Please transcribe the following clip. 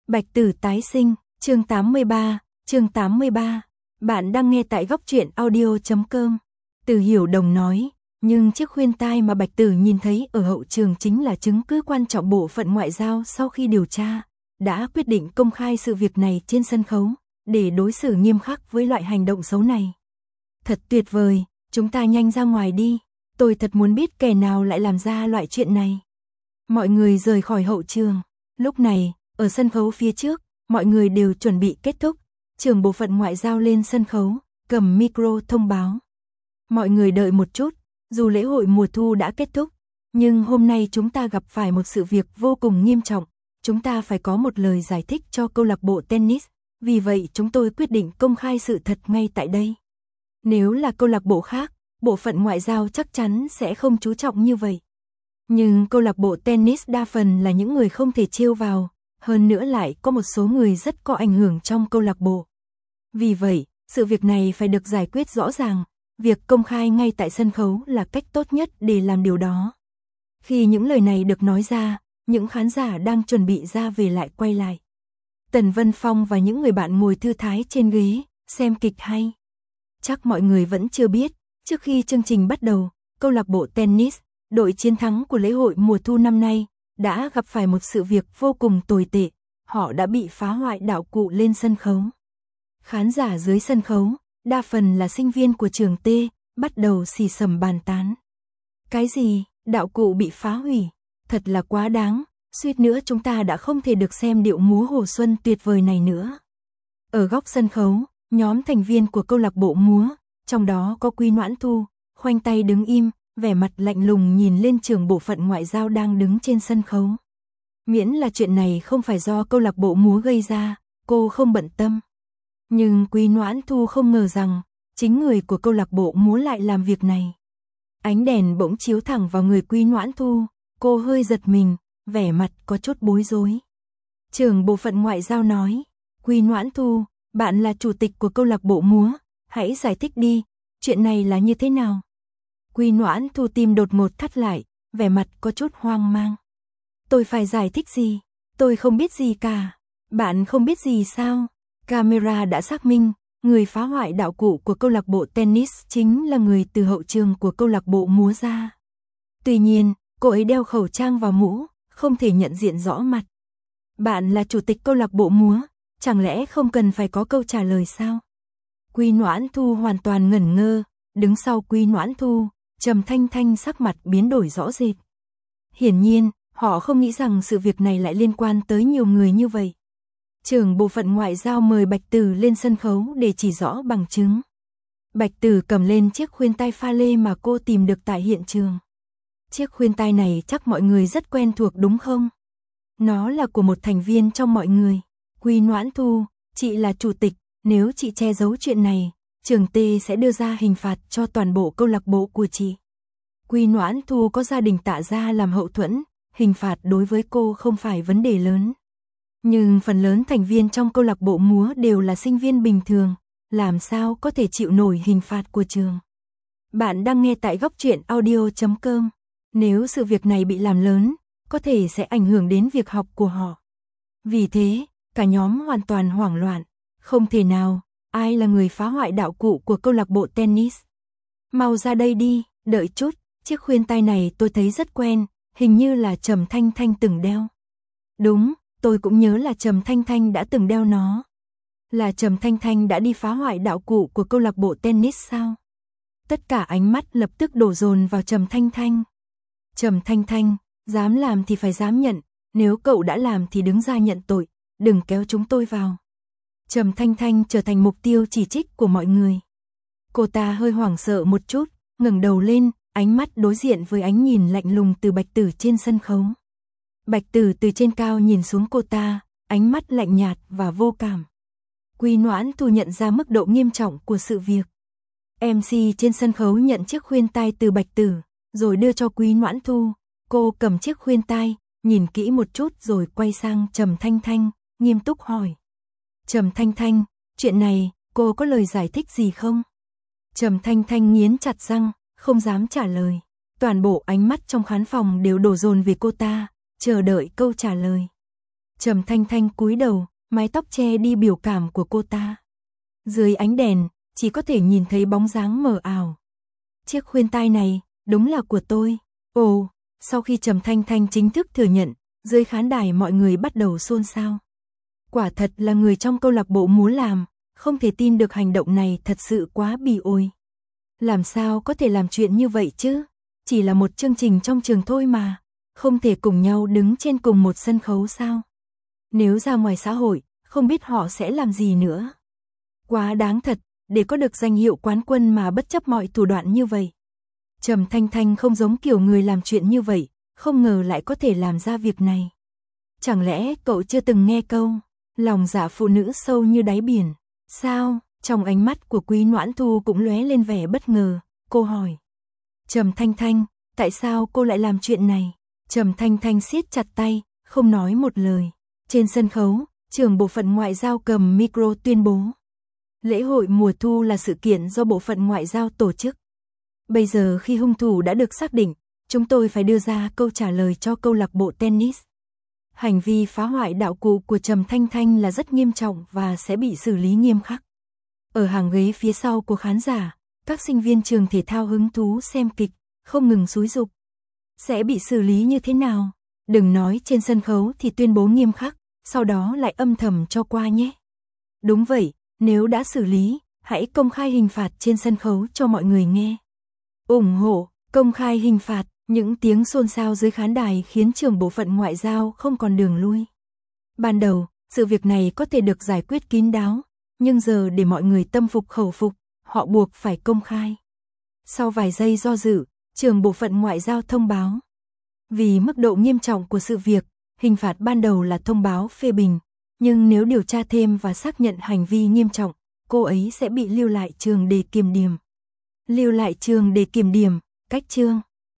Bạch Tử tái sinh, chương 83. Bạn đang nghe tại góc truyện audio.com. Từ Hiểu Đồng nói, nhưng chiếc khuyên tai mà Bạch Tử nhìn thấy ở hậu trường chính là chứng cứ quan trọng. Bộ phận ngoại giao sau khi điều tra, đã quyết định công khai sự việc này trên sân khấu, để đối xử nghiêm khắc với loại hành động xấu này. Thật tuyệt vời, chúng ta nhanh ra ngoài đi, tôi thật muốn biết kẻ nào lại làm ra loại chuyện này. Mọi người rời khỏi hậu trường, lúc này, ở sân khấu phía trước, mọi người đều chuẩn bị kết thúc, trưởng bộ phận ngoại giao lên sân khấu, cầm micro thông báo. Mọi người đợi một chút, dù lễ hội mùa thu đã kết thúc, nhưng hôm nay chúng ta gặp phải một sự việc vô cùng nghiêm trọng, chúng ta phải có một lời giải thích cho câu lạc bộ tennis, vì vậy chúng tôi quyết định công khai sự thật ngay tại đây. Nếu là câu lạc bộ khác, bộ phận ngoại giao chắc chắn sẽ không chú trọng như vậy. Nhưng câu lạc bộ tennis đa phần là những người không thể trêu vào, hơn nữa lại có một số người rất có ảnh hưởng trong câu lạc bộ. Vì vậy, sự việc này phải được giải quyết rõ ràng, việc công khai ngay tại sân khấu là cách tốt nhất để làm điều đó. Khi những lời này được nói ra, những khán giả đang chuẩn bị ra về lại quay lại. Tần Vân Phong và những người bạn ngồi thư thái trên ghế, xem kịch hay. Chắc mọi người vẫn chưa biết, trước khi chương trình bắt đầu, câu lạc bộ tennis, đội chiến thắng của lễ hội mùa thu năm nay, đã gặp phải một sự việc vô cùng tồi tệ, họ đã bị phá hoại đạo cụ lên sân khấu. Khán giả dưới sân khấu, đa phần là sinh viên của trường T, bắt đầu xì xầm bàn tán. Cái gì, đạo cụ bị phá hủy, thật là quá đáng, suýt nữa chúng ta đã không thể được xem điệu múa Hồ Xuân tuyệt vời này nữa. Ở góc sân khấu, nhóm thành viên của câu lạc bộ múa, trong đó có Quý Noãn Thu, khoanh tay đứng im, vẻ mặt lạnh lùng nhìn lên trưởng bộ phận ngoại giao đang đứng trên sân khấu. Miễn là chuyện này không phải do câu lạc bộ múa gây ra, cô không bận tâm. Nhưng Quý Noãn Thu không ngờ rằng, chính người của câu lạc bộ múa lại làm việc này. Ánh đèn bỗng chiếu thẳng vào người Quý Noãn Thu, cô hơi giật mình, vẻ mặt có chút bối rối. Trưởng bộ phận ngoại giao nói, Quý Noãn Thu, bạn là chủ tịch của câu lạc bộ múa, hãy giải thích đi, chuyện này là như thế nào? Quý Noãn Thu tim đột ngột thắt lại, vẻ mặt có chút hoang mang. Tôi phải giải thích gì? Tôi không biết gì cả. Bạn không biết gì sao? Camera đã xác minh, người phá hoại đạo cụ của câu lạc bộ tennis chính là người từ hậu trường của câu lạc bộ múa ra. Tuy nhiên, cô ấy đeo khẩu trang và mũ, không thể nhận diện rõ mặt. Bạn là chủ tịch câu lạc bộ múa, chẳng lẽ không cần phải có câu trả lời sao? Quý Noãn Thu hoàn toàn ngẩn ngơ, đứng sau Quý Noãn Thu, Trầm Thanh Thanh sắc mặt biến đổi rõ rệt. Hiển nhiên, họ không nghĩ rằng sự việc này lại liên quan tới nhiều người như vậy. Trưởng bộ phận ngoại giao mời Bạch Tử lên sân khấu để chỉ rõ bằng chứng. Bạch Tử cầm lên chiếc khuyên tai pha lê mà cô tìm được tại hiện trường. Chiếc khuyên tai này chắc mọi người rất quen thuộc đúng không? Nó là của một thành viên trong mọi người. Quý Noãn Thu, chị là chủ tịch, nếu chị che giấu chuyện này, trường T sẽ đưa ra hình phạt cho toàn bộ câu lạc bộ của chị. Quý Noãn Thu có gia đình Tạ gia làm hậu thuẫn, hình phạt đối với cô không phải vấn đề lớn. Nhưng phần lớn thành viên trong câu lạc bộ múa đều là sinh viên bình thường, làm sao có thể chịu nổi hình phạt của trường. Bạn đang nghe tại góc truyện audio.com. Nếu sự việc này bị làm lớn, có thể sẽ ảnh hưởng đến việc học của họ. Vì thế, cả nhóm hoàn toàn hoảng loạn. Không thể nào, ai là người phá hoại đạo cụ của câu lạc bộ tennis? Mau ra đây đi, đợi chút, chiếc khuyên tai này tôi thấy rất quen, hình như là Trầm Thanh Thanh từng đeo. Đúng, tôi cũng nhớ là Trầm Thanh Thanh đã từng đeo nó. Là Trầm Thanh Thanh đã đi phá hoại đạo cụ của câu lạc bộ tennis sao? Tất cả ánh mắt lập tức đổ dồn vào Trầm Thanh Thanh. Trầm Thanh Thanh, dám làm thì phải dám nhận, nếu cậu đã làm thì đứng ra nhận tội, đừng kéo chúng tôi vào. Trầm Thanh Thanh trở thành mục tiêu chỉ trích của mọi người. Cô ta hơi hoảng sợ một chút, ngẩng đầu lên, ánh mắt đối diện với ánh nhìn lạnh lùng từ Bạch Tử trên sân khấu. Bạch Tử từ trên cao nhìn xuống cô ta, ánh mắt lạnh nhạt và vô cảm. Quý Noãn Thu nhận ra mức độ nghiêm trọng của sự việc. MC trên sân khấu nhận chiếc khuyên tai từ Bạch Tử, rồi đưa cho Quý Noãn Thu. Cô cầm chiếc khuyên tai, nhìn kỹ một chút rồi quay sang Trầm Thanh Thanh, nghiêm túc hỏi. Trầm Thanh Thanh, chuyện này, cô có lời giải thích gì không? Trầm Thanh Thanh nghiến chặt răng, không dám trả lời. Toàn bộ ánh mắt trong khán phòng đều đổ dồn về cô ta, chờ đợi câu trả lời. Trầm Thanh Thanh cúi đầu, mái tóc che đi biểu cảm của cô ta. Dưới ánh đèn, chỉ có thể nhìn thấy bóng dáng mờ ảo. Chiếc khuyên tai này, đúng là của tôi. Ồ, sau khi Trầm Thanh Thanh chính thức thừa nhận, dưới khán đài mọi người bắt đầu xôn xao. Quả thật là người trong câu lạc bộ múa làm, không thể tin được hành động này thật sự quá bỉ ổi. Làm sao có thể làm chuyện như vậy chứ? Chỉ là một chương trình trong trường thôi mà, không thể cùng nhau đứng trên cùng một sân khấu sao? Nếu ra ngoài xã hội, không biết họ sẽ làm gì nữa. Quá đáng thật, để có được danh hiệu quán quân mà bất chấp mọi thủ đoạn như vậy. Trầm Thanh Thanh không giống kiểu người làm chuyện như vậy, không ngờ lại có thể làm ra việc này. Chẳng lẽ cậu chưa từng nghe câu, lòng dạ phụ nữ sâu như đáy biển? Sao? Trong ánh mắt của Quý Noãn Thu cũng lóe lên vẻ bất ngờ, cô hỏi. Trầm Thanh Thanh, tại sao cô lại làm chuyện này? Trầm Thanh Thanh siết chặt tay, không nói một lời. Trên sân khấu, trưởng bộ phận ngoại giao cầm micro tuyên bố. Lễ hội mùa thu là sự kiện do bộ phận ngoại giao tổ chức. Bây giờ khi hung thủ đã được xác định, chúng tôi phải đưa ra câu trả lời cho câu lạc bộ tennis. Hành vi phá hoại đạo cụ của Trầm Thanh Thanh là rất nghiêm trọng và sẽ bị xử lý nghiêm khắc. Ở hàng ghế phía sau của khán giả, các sinh viên trường thể thao hứng thú xem kịch, không ngừng xúi giục. Sẽ bị xử lý như thế nào? Đừng nói trên sân khấu thì tuyên bố nghiêm khắc, sau đó lại âm thầm cho qua nhé. Đúng vậy, nếu đã xử lý, hãy công khai hình phạt trên sân khấu cho mọi người nghe. Ủng hộ, công khai hình phạt, những tiếng xôn xao dưới khán đài khiến trưởng bộ phận ngoại giao không còn đường lui. Ban đầu, sự việc này có thể được giải quyết kín đáo, nhưng giờ để mọi người tâm phục khẩu phục, họ buộc phải công khai. Sau vài giây do dự, trưởng bộ phận ngoại giao thông báo. Vì mức độ nghiêm trọng của sự việc, hình phạt ban đầu là thông báo phê bình, nhưng nếu điều tra thêm và xác nhận hành vi nghiêm trọng, cô ấy sẽ bị lưu lại trường để kiểm điểm. Lưu lại trường để kiểm điểm, cách chương.